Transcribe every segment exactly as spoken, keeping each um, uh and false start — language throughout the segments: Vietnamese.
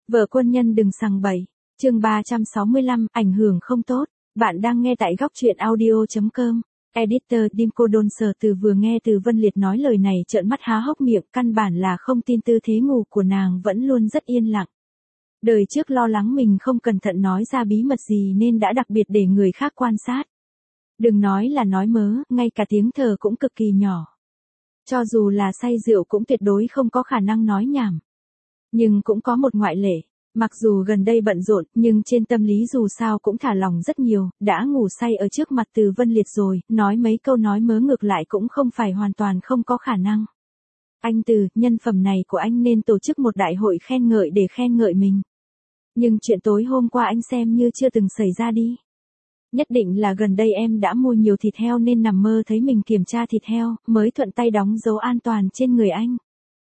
Vợ quân nhân đừng sằng bậy. Chương ba trăm sáu mươi lăm, ảnh hưởng không tốt. Bạn đang nghe tại góc truyện audio chấm com. Editor Dimco Đôn Sở Từ vừa nghe Từ Vân Liệt nói lời này trợn mắt há hốc miệng, căn bản là không tin tư thế ngủ của nàng vẫn luôn rất yên lặng. Đời trước lo lắng mình không cẩn thận nói ra bí mật gì nên đã đặc biệt để người khác quan sát. Đừng nói là nói mớ, ngay cả tiếng thở cũng cực kỳ nhỏ. Cho dù là say rượu cũng tuyệt đối không có khả năng nói nhảm. Nhưng cũng có một ngoại lệ. Mặc dù gần đây bận rộn, nhưng trên tâm lý dù sao cũng thả lòng rất nhiều, đã ngủ say ở trước mặt Từ Vân Liệt rồi, nói mấy câu nói mớ ngược lại cũng không phải hoàn toàn không có khả năng. Anh Từ, nhân phẩm này của anh nên tổ chức một đại hội khen ngợi để khen ngợi mình. Nhưng chuyện tối hôm qua anh xem như chưa từng xảy ra đi. Nhất định là gần đây em đã mua nhiều thịt heo nên nằm mơ thấy mình kiểm tra thịt heo, mới thuận tay đóng dấu an toàn trên người anh.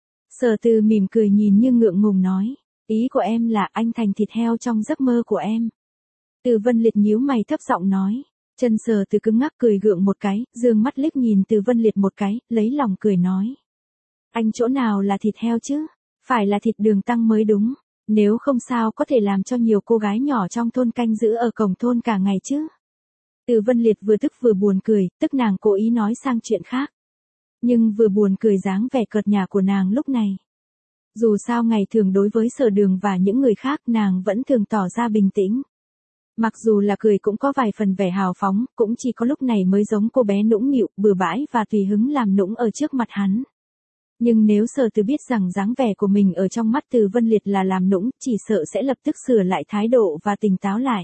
Sở Từ mỉm cười nhìn như ngượng ngùng nói. Ý của em là anh thành thịt heo trong giấc mơ của em. Từ Vân Liệt nhíu mày thấp giọng nói. Chân Sở Từ cứng ngắc cười gượng một cái, dương mắt liếc nhìn Từ Vân Liệt một cái, lấy lòng cười nói. Anh chỗ nào là thịt heo chứ? Phải là thịt đường tăng mới đúng. Nếu không sao có thể làm cho nhiều cô gái nhỏ trong thôn canh giữ ở cổng thôn cả ngày chứ? Từ Vân Liệt vừa tức vừa buồn cười, tức nàng cố ý nói sang chuyện khác. Nhưng vừa buồn cười dáng vẻ cợt nhả của nàng lúc này. Dù sao ngày thường đối với Sở Đường và những người khác nàng vẫn thường tỏ ra bình tĩnh. Mặc dù là cười cũng có vài phần vẻ hào phóng, cũng chỉ có lúc này mới giống cô bé nũng nịu, bừa bãi và tùy hứng làm nũng ở trước mặt hắn. Nhưng nếu Sở Từ biết rằng dáng vẻ của mình ở trong mắt Từ Vân Liệt là làm nũng, chỉ sợ sẽ lập tức sửa lại thái độ và tỉnh táo lại.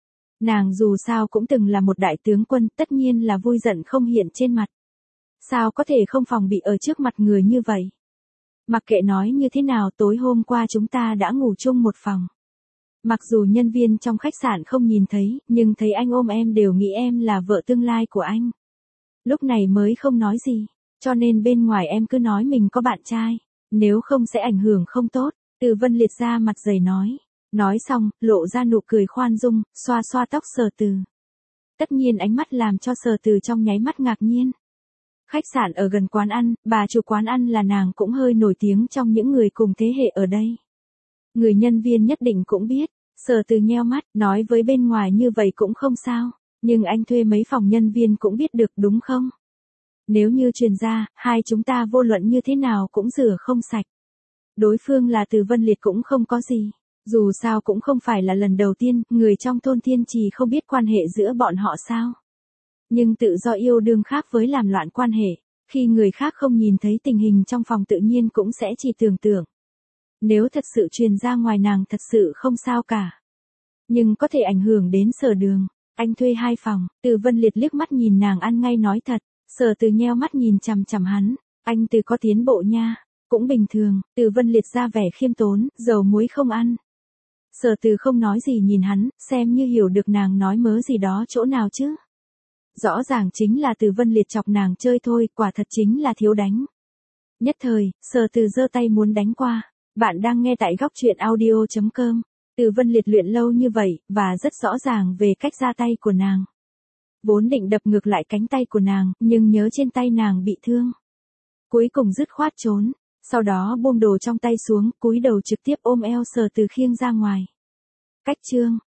Nàng dù sao cũng từng là một đại tướng quân, tất nhiên là vui giận không hiện trên mặt. Sao có thể không phòng bị ở trước mặt người như vậy? Mặc kệ nói như thế nào, tối hôm qua chúng ta đã ngủ chung một phòng. Mặc dù nhân viên trong khách sạn không nhìn thấy, nhưng thấy anh ôm em đều nghĩ em là vợ tương lai của anh. Lúc này mới không nói gì, cho nên bên ngoài em cứ nói mình có bạn trai, nếu không sẽ ảnh hưởng không tốt. Từ Vân Liệt ra mặt dày nói. Nói xong, lộ ra nụ cười khoan dung, xoa xoa tóc Sở Từ. Tất nhiên ánh mắt làm cho Sở Từ trong nháy mắt ngạc nhiên. Khách sạn ở gần quán ăn, bà chủ quán ăn là nàng cũng hơi nổi tiếng trong những người cùng thế hệ ở đây. Người nhân viên nhất định cũng biết, Sở Từ nheo mắt, nói với bên ngoài như vậy cũng không sao, nhưng anh thuê mấy phòng nhân viên cũng biết được đúng không? Nếu như truyền ra, hai chúng ta vô luận như thế nào cũng rửa không sạch. Đối phương là Từ Vân Liệt cũng không có gì. Dù sao cũng không phải là lần đầu tiên, người trong thôn Thiên Trì không biết quan hệ giữa bọn họ sao. Nhưng tự do yêu đương khác với làm loạn quan hệ, khi người khác không nhìn thấy tình hình trong phòng tự nhiên cũng sẽ chỉ tưởng tượng. Nếu thật sự truyền ra ngoài nàng thật sự không sao cả. Nhưng có thể ảnh hưởng đến Sở Đường. Anh thuê hai phòng, Từ Vân Liệt liếc mắt nhìn nàng ăn ngay nói thật, Sở Từ nheo mắt nhìn chằm chằm hắn, anh Từ có tiến bộ nha, cũng bình thường. Từ Vân Liệt ra vẻ khiêm tốn, dầu muối không ăn. Sở Từ không nói gì nhìn hắn, xem như hiểu được nàng nói mớ gì đó chỗ nào chứ. Rõ ràng chính là Từ Vân Liệt chọc nàng chơi thôi, quả thật chính là thiếu đánh. Nhất thời, Sở Từ giơ tay muốn đánh qua. Bạn đang nghe tại góc truyện audio chấm com. Từ Vân Liệt luyện lâu như vậy, và rất rõ ràng về cách ra tay của nàng. Vốn định đập ngược lại cánh tay của nàng, nhưng nhớ trên tay nàng bị thương. Cuối cùng dứt khoát trốn. Sau đó buông đồ trong tay xuống, cúi đầu trực tiếp ôm eo Sở Từ khiêng ra ngoài. Cách chương.